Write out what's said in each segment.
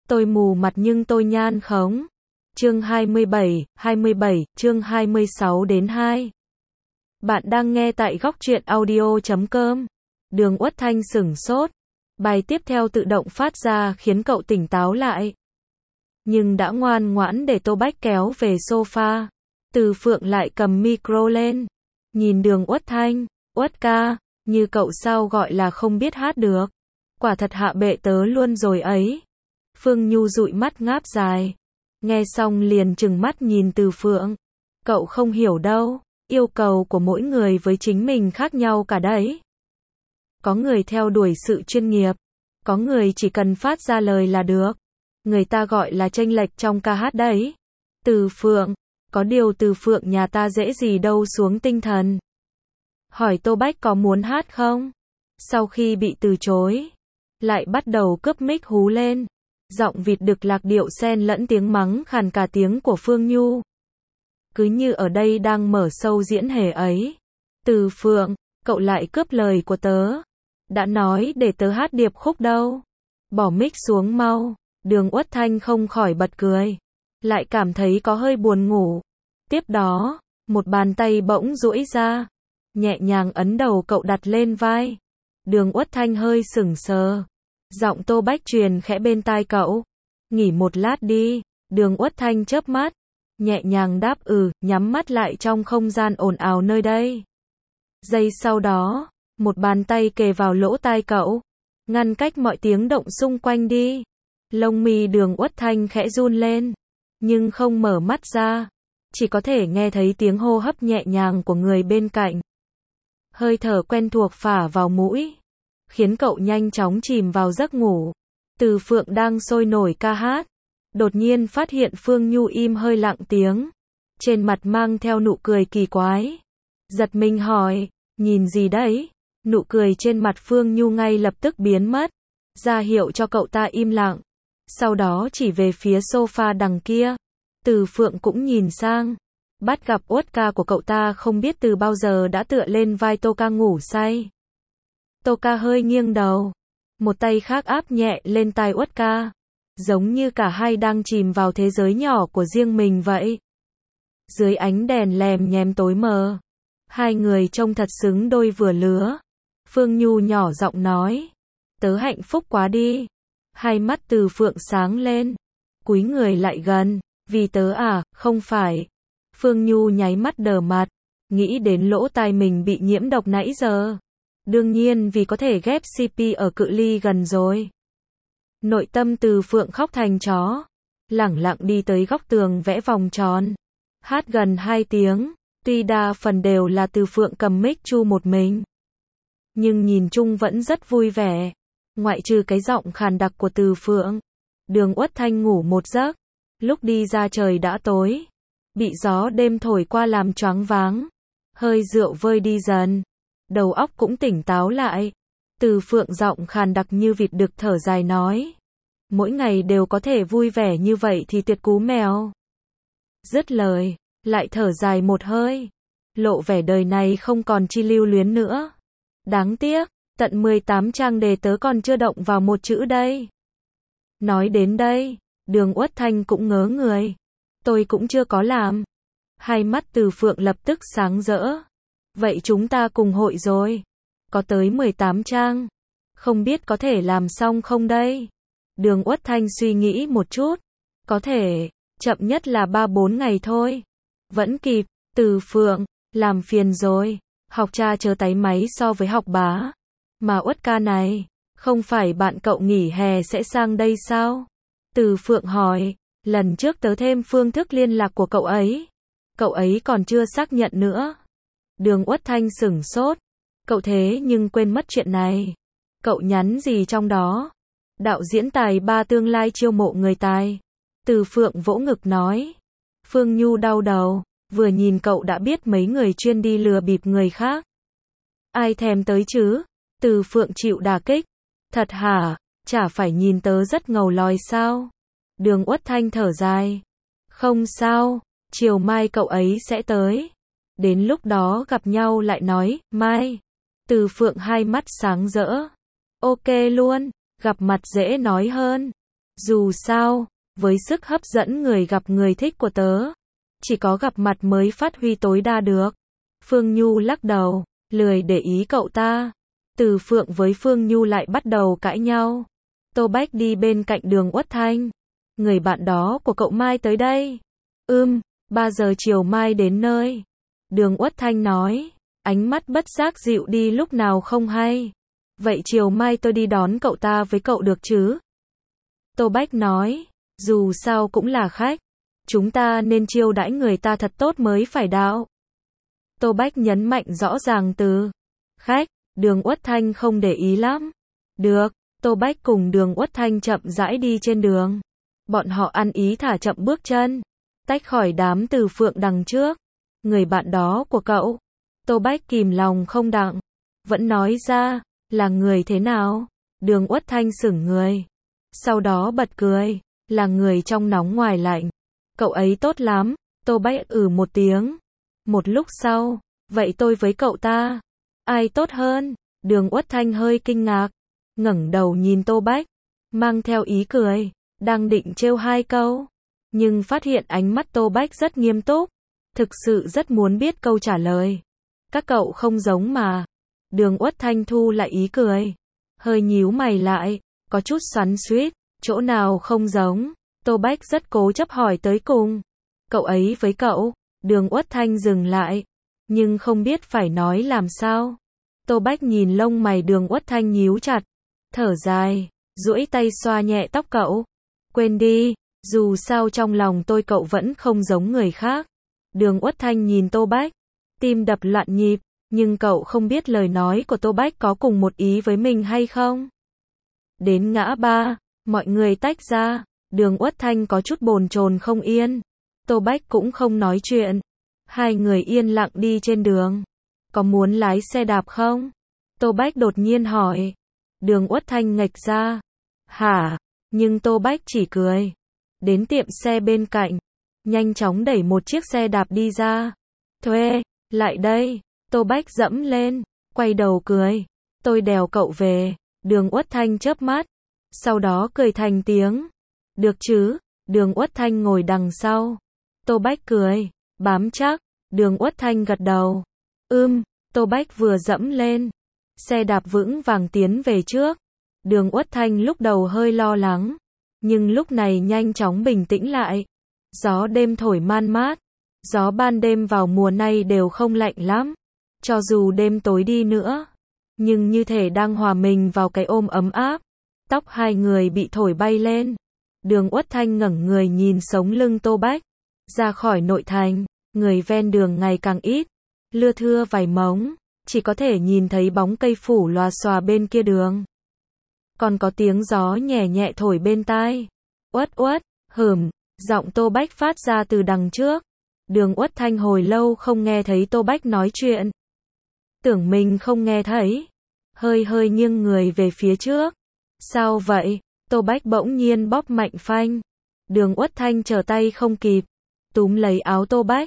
Tôi mù mặt nhưng tôi nhan khống. Chương 27, chương 26 đến 2. Bạn đang nghe tại góc truyện audio.com. Đường Uất Thanh sửng sốt. Bài tiếp theo tự động phát ra khiến cậu tỉnh táo lại. Nhưng đã ngoan ngoãn để Tô Bách kéo về sofa. Từ Phượng lại cầm micro lên. Nhìn Đường Uất Thanh, Uất ca, như cậu sao gọi là không biết hát được. Quả thật hạ bệ tớ luôn rồi ấy. Phương Nhu dụi mắt ngáp dài. Nghe xong liền trừng mắt nhìn Từ Phượng. Cậu không hiểu đâu, yêu cầu của mỗi người với chính mình khác nhau cả đấy. Có người theo đuổi sự chuyên nghiệp, có người chỉ cần phát ra lời là được. Người ta gọi là chênh lệch trong ca hát đấy. Từ Phượng, có điều Từ Phượng nhà ta dễ gì đâu xuống tinh thần. Hỏi Tô Bách có muốn hát không? Sau khi bị từ chối, lại bắt đầu cướp mic hú lên. Giọng vịt đực lạc điệu xen lẫn tiếng mắng khàn cả tiếng của Phương Nhu. Cứ như ở đây đang mở show diễn hề ấy. Từ Phượng, cậu lại cướp lời của tớ. Đã nói để tớ hát điệp khúc đâu. Bỏ mic xuống mau. Đường Uất Thanh không khỏi bật cười. Lại cảm thấy có hơi buồn ngủ. Tiếp đó, một bàn tay bỗng duỗi ra. Nhẹ nhàng ấn đầu cậu đặt lên vai. Đường Uất Thanh hơi sững sờ. Giọng Tô Bách truyền khẽ bên tai cậu. Nghỉ một lát đi. Đường Uất Thanh chớp mắt. Nhẹ nhàng đáp nhắm mắt lại trong không gian ồn ào nơi đây. Giây sau đó, một bàn tay kề vào lỗ tai cậu. Ngăn cách mọi tiếng động xung quanh đi. Lông mi Đường Uất Thanh khẽ run lên. Nhưng không mở mắt ra. Chỉ có thể nghe thấy tiếng hô hấp nhẹ nhàng của người bên cạnh. Hơi thở quen thuộc phả vào mũi. Khiến cậu nhanh chóng chìm vào giấc ngủ. Từ Phượng đang sôi nổi ca hát. Đột nhiên phát hiện Phương Nhu im hơi lặng tiếng. Trên mặt mang theo nụ cười kỳ quái. Giật mình hỏi, nhìn gì đấy? Nụ cười trên mặt Phương Nhu ngay lập tức biến mất. Ra hiệu cho cậu ta im lặng. Sau đó chỉ về phía sofa đằng kia. Từ Phượng cũng nhìn sang. Bắt gặp Uất ca của cậu ta không biết từ bao giờ đã tựa lên vai Tô ca ngủ say. Tô ca hơi nghiêng đầu. Một tay khác áp nhẹ lên tai Uất ca. Giống như cả hai đang chìm vào thế giới nhỏ của riêng mình vậy. Dưới ánh đèn lèm nhèm tối mờ. Hai người trông thật xứng đôi vừa lứa. Phương Nhu nhỏ giọng nói. Tớ hạnh phúc quá đi. Hai mắt Từ Phượng sáng lên. Cúi người lại gần. Vì tớ à, không phải. Phương Nhu nháy mắt đờ mặt. Nghĩ đến lỗ tai mình bị nhiễm độc nãy giờ. Đương nhiên vì có thể ghép CP ở cự ly gần rồi. Nội tâm Từ Phượng khóc thành chó. Lẳng lặng đi tới góc tường vẽ vòng tròn. Hát gần 2 tiếng. Tuy đa phần đều là Từ Phượng cầm mic chu một mình. Nhưng nhìn chung vẫn rất vui vẻ. Ngoại trừ cái giọng khàn đặc của Từ Phượng. Đường Uất Thanh ngủ một giấc. Lúc đi ra trời đã tối. Bị gió đêm thổi qua làm choáng váng. Hơi rượu vơi đi dần. Đầu óc cũng tỉnh táo lại. Từ Phượng giọng khàn đặc như vịt đực thở dài nói. Mỗi ngày đều có thể vui vẻ như vậy thì tuyệt cú mèo. Dứt lời, lại thở dài một hơi. Lộ vẻ đời này không còn chi lưu luyến nữa. Đáng tiếc, tận 18 trang đề tớ còn chưa động vào một chữ đây. Nói đến đây, Đường Uất Thanh cũng ngớ người. Tôi cũng chưa có làm. Hai mắt Từ Phượng lập tức sáng rỡ. Vậy chúng ta cùng hội rồi. Có tới 18 trang. Không biết có thể làm xong không đây? Đường Uất Thanh suy nghĩ một chút. Có thể, chậm nhất là 3-4 ngày thôi. Vẫn kịp. Từ Phượng, làm phiền rồi. Học cha chớ táy máy so với học bá. Mà Uất ca này, không phải bạn cậu nghỉ hè sẽ sang đây sao? Từ Phượng hỏi, lần trước tớ thêm phương thức liên lạc của cậu ấy. Cậu ấy còn chưa xác nhận nữa. Đường Uất Thanh sửng sốt. Cậu thế nhưng quên mất chuyện này. Cậu nhắn gì trong đó? Đạo diễn tài ba tương lai chiêu mộ người tài. Từ Phượng vỗ ngực nói. Phương Nhu đau đầu. Vừa nhìn cậu đã biết mấy người chuyên đi lừa bịp người khác. Ai thèm tới chứ? Từ Phượng chịu đả kích. Thật hả? Chả phải nhìn tớ rất ngầu lòi sao? Đường Uất Thanh thở dài. Không sao, chiều mai cậu ấy sẽ tới. Đến lúc đó gặp nhau lại nói, mai. Từ Phượng hai mắt sáng rỡ. Ok luôn, gặp mặt dễ nói hơn. Dù sao, với sức hấp dẫn người gặp người thích của tớ, chỉ có gặp mặt mới phát huy tối đa được. Phương Nhu lắc đầu, lười để ý cậu ta. Từ Phượng với Phương Nhu lại bắt đầu cãi nhau. Tô Bách đi bên cạnh Đường Uất Thanh. Người bạn đó của cậu mai tới đây. 3 giờ chiều mai đến nơi. Đường Uất Thanh nói, ánh mắt bất giác dịu đi lúc nào không hay. Vậy chiều mai tôi đi đón cậu ta với cậu được chứ? Tô Bách nói, dù sao cũng là khách. Chúng ta nên chiêu đãi người ta thật tốt mới phải đạo. Tô Bách nhấn mạnh rõ ràng từ khách. Đường Uất Thanh không để ý lắm. Được, Tô Bách cùng Đường Uất Thanh chậm rãi đi trên đường. Bọn họ ăn ý thả chậm bước chân, tách khỏi đám Từ Phượng đằng trước. Người bạn đó của cậu. Tô Bách kìm lòng không đặng, vẫn nói ra, là người thế nào? Đường Uất Thanh sững người, sau đó bật cười, là người trong nóng ngoài lạnh. Cậu ấy tốt lắm. Tô Bách một tiếng. Một lúc sau, vậy tôi với cậu ta, ai tốt hơn? Đường Uất Thanh hơi kinh ngạc, ngẩng đầu nhìn Tô Bách, mang theo ý cười, đang định trêu hai câu, nhưng phát hiện ánh mắt Tô Bách rất nghiêm túc, thực sự rất muốn biết câu trả lời. Các cậu không giống mà. Đường Uất Thanh thu lại ý cười, hơi nhíu mày lại, có chút xoắn xuýt, chỗ nào không giống? Tô Bách rất cố chấp hỏi tới cùng. Cậu ấy với cậu? Đường Uất Thanh dừng lại, nhưng không biết phải nói làm sao. Tô Bách nhìn lông mày Đường Uất Thanh nhíu chặt, thở dài, duỗi tay xoa nhẹ tóc cậu. Quên đi, dù sao trong lòng tôi cậu vẫn không giống người khác. Đường Uất Thanh nhìn Tô Bách, tim đập loạn nhịp, nhưng cậu không biết lời nói của Tô Bách có cùng một ý với mình hay không. Đến ngã ba, mọi người tách ra, Đường Uất Thanh có chút bồn chồn không yên. Tô Bách cũng không nói chuyện. Hai người yên lặng đi trên đường. Có muốn lái xe đạp không? Tô Bách đột nhiên hỏi. Đường Uất Thanh nghệch ra. Hả? Nhưng Tô Bách chỉ cười. Đến tiệm xe bên cạnh, nhanh chóng đẩy một chiếc xe đạp đi ra. Thuê, lại đây. Tô Bách dẫm lên, quay đầu cười. Tôi đèo cậu về. Đường Uất Thanh chớp mắt, sau đó cười thành tiếng. Được chứ? Đường Uất Thanh ngồi đằng sau. Tô Bách cười, bám chắc. Đường Uất Thanh gật đầu. Tô Bách vừa dẫm lên, xe đạp vững vàng tiến về trước. Đường Uất Thanh lúc đầu hơi lo lắng, nhưng lúc này nhanh chóng bình tĩnh lại. Gió đêm thổi man mát. Gió ban đêm vào mùa này đều không lạnh lắm. Cho dù đêm tối đi nữa, nhưng như thể đang hòa mình vào cái ôm ấm áp. Tóc hai người bị thổi bay lên. Đường Uất Thanh ngẩng người nhìn sống lưng Tô Bách. Ra khỏi nội thành, người ven đường ngày càng ít. Lưa thưa vài mống, chỉ có thể nhìn thấy bóng cây phủ lòa xòa bên kia đường. Còn có tiếng gió nhẹ nhẹ thổi bên tai. Uất uất, giọng Tô Bách phát ra từ đằng trước. Đường Uất Thanh hồi lâu không nghe thấy Tô Bách nói chuyện. Tưởng mình không nghe thấy. Hơi nghiêng người về phía trước. Sao vậy? Tô Bách bỗng nhiên bóp mạnh phanh. Đường Uất Thanh trở tay không kịp, túm lấy áo Tô Bách.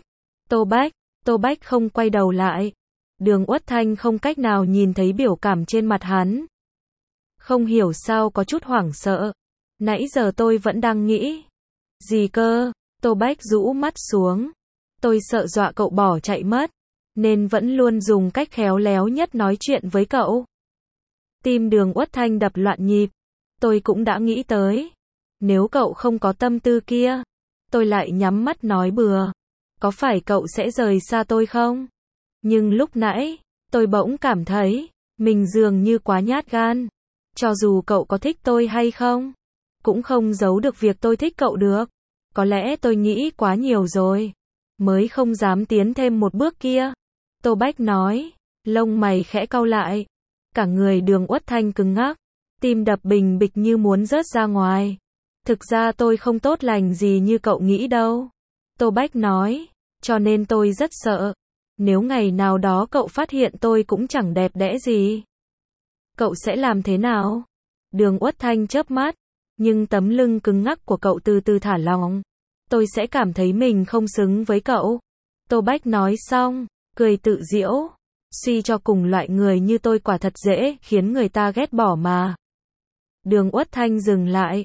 Tô Bách không quay đầu lại. Đường Uất Thanh không cách nào nhìn thấy biểu cảm trên mặt hắn. Không hiểu sao có chút hoảng sợ. Nãy giờ tôi vẫn đang nghĩ. Gì cơ? Tô Bách rũ mắt xuống. Tôi sợ dọa cậu bỏ chạy mất, nên vẫn luôn dùng cách khéo léo nhất nói chuyện với cậu. Tim Đường Uất Thanh đập loạn nhịp. Tôi cũng đã nghĩ tới. Nếu cậu không có tâm tư kia, tôi lại nhắm mắt nói bừa. Có phải cậu sẽ rời xa tôi không? Nhưng lúc nãy, tôi bỗng cảm thấy, mình dường như quá nhát gan. Cho dù cậu có thích tôi hay không, cũng không giấu được việc tôi thích cậu được. Có lẽ tôi nghĩ quá nhiều rồi, mới không dám tiến thêm một bước kia. Tô Bách nói, lông mày khẽ cau lại. Cả người Đường Uất Thanh cứng ngắc, tim đập bình bịch như muốn rớt ra ngoài. Thực ra tôi không tốt lành gì như cậu nghĩ đâu. Tô Bách nói, cho nên tôi rất sợ. Nếu ngày nào đó cậu phát hiện tôi cũng chẳng đẹp đẽ gì, cậu sẽ làm thế nào? Đường Uất Thanh chớp mắt, nhưng tấm lưng cứng ngắc của cậu từ từ thả lỏng. Tôi sẽ cảm thấy mình không xứng với cậu. Tô Bách nói xong, cười tự giễu. Suy cho cùng loại người như tôi quả thật dễ khiến người ta ghét bỏ mà. Đường Uất Thanh dừng lại,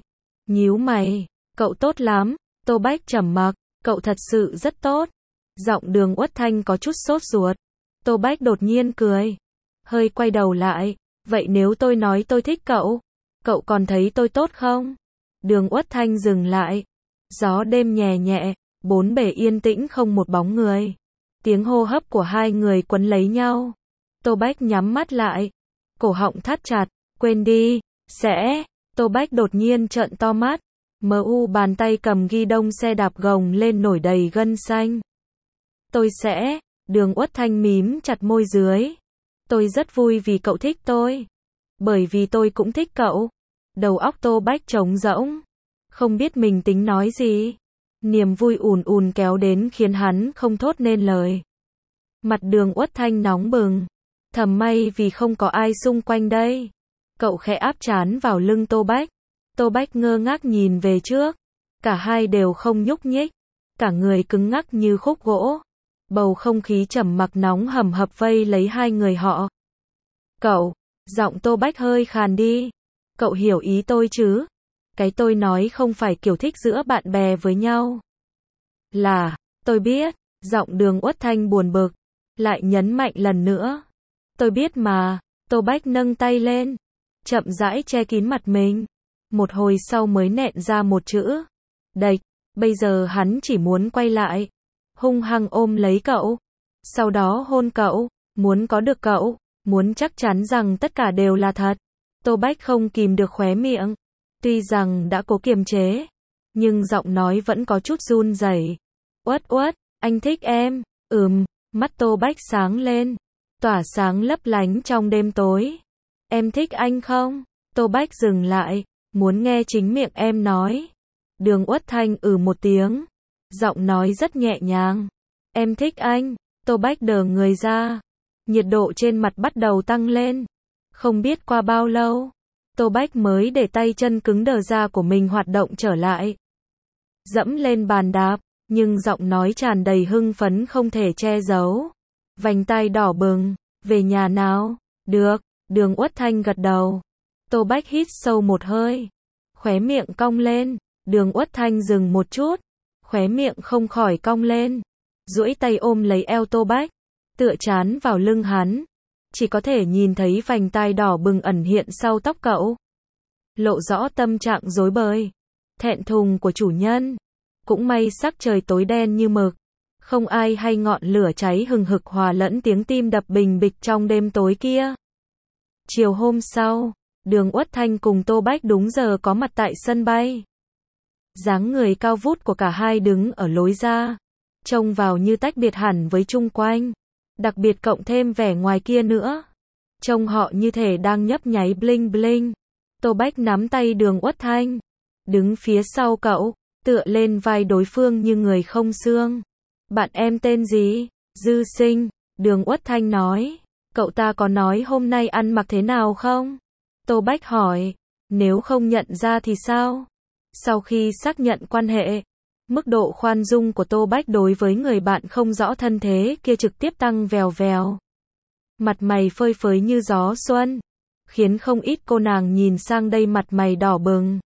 Nhíu mày, cậu tốt lắm. Tô Bách trầm mặc, cậu thật sự rất tốt. Giọng Đường Uất Thanh có chút sốt ruột. Tô Bách đột nhiên cười. Hơi quay đầu lại. Vậy nếu tôi nói tôi thích cậu, cậu còn thấy tôi tốt không? Đường Uất Thanh dừng lại. Gió đêm nhẹ nhẹ, bốn bề yên tĩnh không một bóng người. Tiếng hô hấp của hai người quấn lấy nhau. Tô Bách nhắm mắt lại. Cổ họng thắt chặt. Quên đi. Sẽ. Tô Bách đột nhiên trợn to mắt. Bàn tay cầm ghi đông xe đạp gồng lên nổi đầy gân xanh. Tôi sẽ. Đường Uất Thanh mím chặt môi dưới. Tôi rất vui vì cậu thích tôi. Bởi vì tôi cũng thích cậu. Đầu óc Tô Bách trống rỗng. Không biết mình tính nói gì. Niềm vui ùn ùn kéo đến khiến hắn không thốt nên lời. Mặt Đường Uất Thanh nóng bừng. Thầm may vì không có ai xung quanh đây. Cậu khẽ áp trán vào lưng Tô Bách. Tô Bách ngơ ngác nhìn về trước. Cả hai đều không nhúc nhích. Cả người cứng ngắc như khúc gỗ. Bầu không khí trầm mặc nóng hầm hập vây lấy hai người họ. Cậu, giọng Tô Bách hơi khàn đi. Cậu hiểu ý tôi chứ? Cái tôi nói không phải kiểu thích giữa bạn bè với nhau. Là, tôi biết. Giọng Đường Uất Thanh buồn bực. Lại nhấn mạnh lần nữa. Tôi biết mà. Tô Bách nâng tay lên. Chậm rãi che kín mặt mình. Một hồi sau mới nẹn ra một chữ. Đệch. Bây giờ hắn chỉ muốn quay lại. Hung hăng ôm lấy cậu. Sau đó hôn cậu. Muốn có được cậu. Muốn chắc chắn rằng tất cả đều là thật. Tô Bách không kìm được khóe miệng. Tuy rằng đã cố kiềm chế. Nhưng giọng nói vẫn có chút run rẩy. Uất Uất, anh thích em. Mắt Tô Bách sáng lên. Tỏa sáng lấp lánh trong đêm tối. Em thích anh không? Tô Bách dừng lại. Muốn nghe chính miệng em nói. Đường Uất Thanh một tiếng. Giọng nói rất nhẹ nhàng. Em thích anh. Tô Bách đờ người ra. Nhiệt độ trên mặt bắt đầu tăng lên. Không biết qua bao lâu, Tô Bách mới để tay chân cứng đờ ra của mình hoạt động trở lại. Dẫm lên bàn đạp, nhưng giọng nói tràn đầy hưng phấn không thể che giấu. Vành tai đỏ bừng. Về nhà nào? Được. Đường Uất Thanh gật đầu. Tô Bách hít sâu một hơi. Khóe miệng cong lên. Đường Uất Thanh dừng một chút. Khóe miệng không khỏi cong lên. Duỗi tay ôm lấy eo Tô Bách. Tựa trán vào lưng hắn. Chỉ có thể nhìn thấy vành tai đỏ bừng ẩn hiện sau tóc cậu. Lộ rõ tâm trạng rối bời. Thẹn thùng của chủ nhân. Cũng may sắc trời tối đen như mực. Không ai hay ngọn lửa cháy hừng hực hòa lẫn tiếng tim đập bình bịch trong đêm tối kia. Chiều hôm sau, Đường Uất Thanh cùng Tô Bách đúng giờ có mặt tại sân bay. Dáng người cao vút của cả hai đứng ở lối ra. Trông vào như tách biệt hẳn với chung quanh. Đặc biệt cộng thêm vẻ ngoài kia nữa. Trông họ như thể đang nhấp nháy bling bling. Tô Bách nắm tay Đường Uất Thanh. Đứng phía sau cậu, tựa lên vai đối phương như người không xương. Bạn em tên gì? Dư Sinh. Đường Uất Thanh nói. Cậu ta có nói hôm nay ăn mặc thế nào không? Tô Bách hỏi. Nếu không nhận ra thì sao? Sau khi xác nhận quan hệ, mức độ khoan dung của Tô Bách đối với người bạn không rõ thân thế kia trực tiếp tăng vèo vèo. Mặt mày phơi phới như gió xuân, khiến không ít cô nàng nhìn sang đây mặt mày đỏ bừng.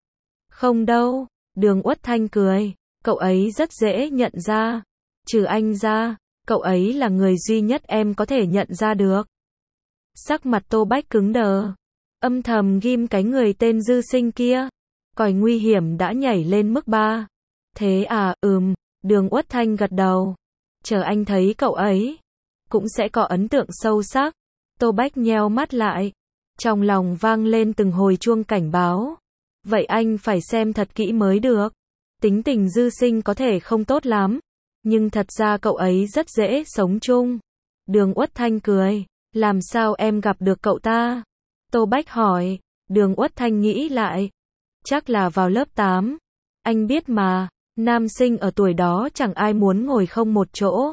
Không đâu, Đường Uất Thanh cười, cậu ấy rất dễ nhận ra. Trừ anh ra, cậu ấy là người duy nhất em có thể nhận ra được. Sắc mặt Tô Bách cứng đờ, âm thầm ghim cái người tên Dư Sinh kia. Còi nguy hiểm đã nhảy lên mức 3. Thế à, Đường Uất Thanh gật đầu. Chờ anh thấy cậu ấy, cũng sẽ có ấn tượng sâu sắc. Tô Bách nheo mắt lại. Trong lòng vang lên từng hồi chuông cảnh báo. Vậy anh phải xem thật kỹ mới được. Tính tình Dư Sinh có thể không tốt lắm, nhưng thật ra cậu ấy rất dễ sống chung. Đường Uất Thanh cười. Làm sao em gặp được cậu ta? Tô Bách hỏi. Đường Uất Thanh nghĩ lại. Chắc là vào lớp 8. Anh biết mà, nam sinh ở tuổi đó chẳng ai muốn ngồi không một chỗ.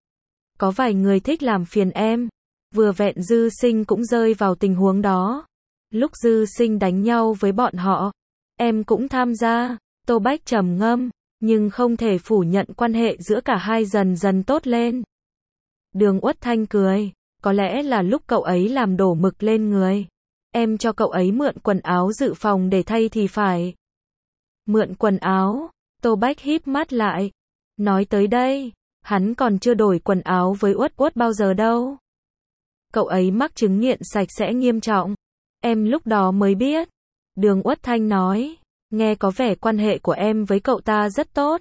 Có vài người thích làm phiền em. Vừa vẹn Dư Sinh cũng rơi vào tình huống đó. Lúc Dư Sinh đánh nhau với bọn họ, em cũng tham gia. Tô Bách trầm ngâm, nhưng không thể phủ nhận quan hệ giữa cả hai dần dần tốt lên. Đường Uất Thanh cười. Có lẽ là lúc cậu ấy làm đổ mực lên người. Em cho cậu ấy mượn quần áo dự phòng để thay thì phải. Mượn quần áo. Tô Bách híp mắt lại. Nói tới đây, hắn còn chưa đổi quần áo với Uất Uất bao giờ đâu. Cậu ấy mắc chứng nghiện sạch sẽ nghiêm trọng. Em lúc đó mới biết. Đường Uất Thanh nói. Nghe có vẻ quan hệ của em với cậu ta rất tốt.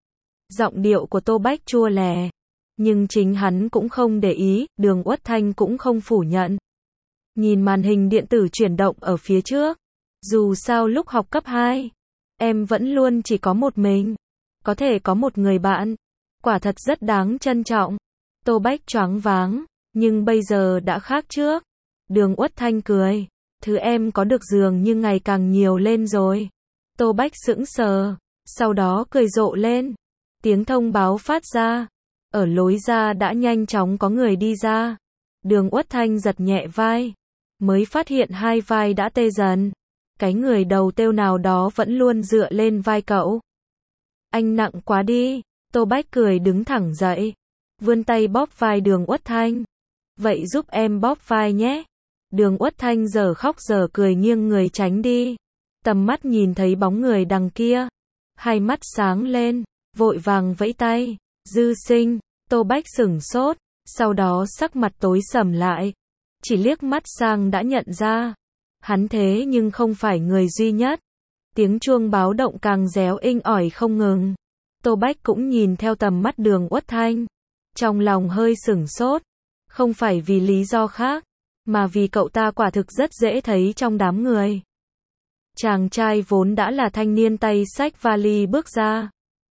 Giọng điệu của Tô Bách chua lè. Nhưng chính hắn cũng không để ý, Đường Uất Thanh cũng không phủ nhận. Nhìn màn hình điện tử chuyển động ở phía trước. Dù sao lúc học cấp 2, em vẫn luôn chỉ có một mình. Có thể có một người bạn. Quả thật rất đáng trân trọng. Tô Bách choáng váng. Nhưng bây giờ đã khác trước. Đường Uất Thanh cười. Thứ em có được dường như ngày càng nhiều lên rồi. Tô Bách sững sờ. Sau đó cười rộ lên. Tiếng thông báo phát ra. Ở lối ra đã nhanh chóng có người đi ra. Đường Uất Thanh giật nhẹ vai. Mới phát hiện hai vai đã tê dần. Cái người đầu têu nào đó vẫn luôn dựa lên vai cậu. Anh nặng quá đi. Tô Bách cười đứng thẳng dậy. Vươn tay bóp vai Đường Uất Thanh. Vậy giúp em bóp vai nhé. Đường Uất Thanh giờ khóc giờ cười nghiêng người tránh đi. Tầm mắt nhìn thấy bóng người đằng kia. Hai mắt sáng lên. Vội vàng vẫy tay. Dư Sinh. Tô Bách sửng sốt. Sau đó sắc mặt tối sầm lại. Chỉ liếc mắt sang đã nhận ra. Hắn thế nhưng không phải người duy nhất. Tiếng chuông báo động càng réo inh ỏi không ngừng. Tô Bách cũng nhìn theo tầm mắt Đường Uất Thanh. Trong lòng hơi sửng sốt. Không phải vì lý do khác. Mà vì cậu ta quả thực rất dễ thấy trong đám người. Chàng trai vốn đã là thanh niên tay xách vali bước ra.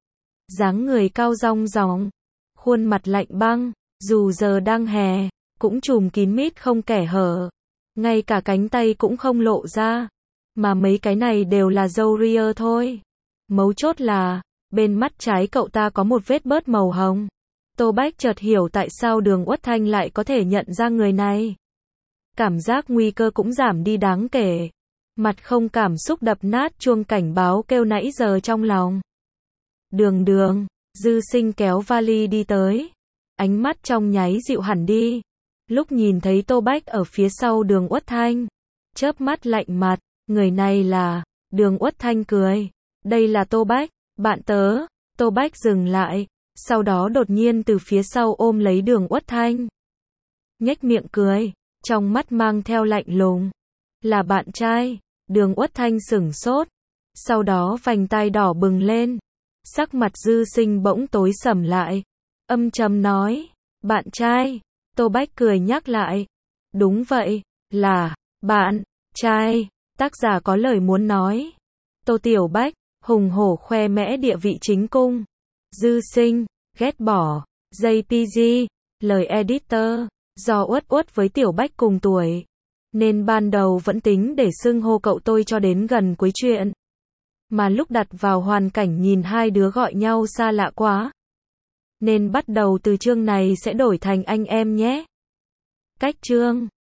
Dáng người cao rong ròng. Khuôn mặt lạnh băng. Dù giờ đang hè. Cũng trùm kín mít không kẻ hở. Ngay cả cánh tay cũng không lộ ra. Mà mấy cái này đều là râu ria thôi. Mấu chốt là, bên mắt trái cậu ta có một vết bớt màu hồng. Tô Bách chợt hiểu tại sao Đường Uất Thanh lại có thể nhận ra người này. Cảm giác nguy cơ cũng giảm đi đáng kể. Mặt không cảm xúc đập nát chuông cảnh báo kêu nãy giờ trong lòng. Đường, Dư Sinh kéo vali đi tới. Ánh mắt trong nháy dịu hẳn đi. Lúc nhìn thấy Tô Bách ở phía sau Đường Uất Thanh. Chớp mắt lạnh mặt, người này là... Đường Uất Thanh cười. Đây là Tô Bách, bạn tớ. Tô Bách dừng lại. Sau đó đột nhiên từ phía sau ôm lấy Đường Uất Thanh. Nhếch miệng cười. Trong mắt mang theo lạnh lùng. Là bạn trai. Đường Uất Thanh sửng sốt. Sau đó vành tai đỏ bừng lên. Sắc mặt Dư Sinh bỗng tối sầm lại. Âm trầm nói. Bạn trai. Tô Bách cười nhắc lại. Đúng vậy. Là. Bạn. Trai. Tác giả có lời muốn nói. Tô Tiểu Bách. Hùng hổ khoe mẽ địa vị chính cung. Dư Sinh. Ghét bỏ. JPG. Lời editor. Do Uất Uất với Tiểu Bách cùng tuổi. Nên ban đầu vẫn tính để xưng hô cậu tôi cho đến gần cuối chuyện. Mà lúc đặt vào hoàn cảnh nhìn hai đứa gọi nhau xa lạ quá. Nên bắt đầu từ chương này sẽ đổi thành anh em nhé. Cách chương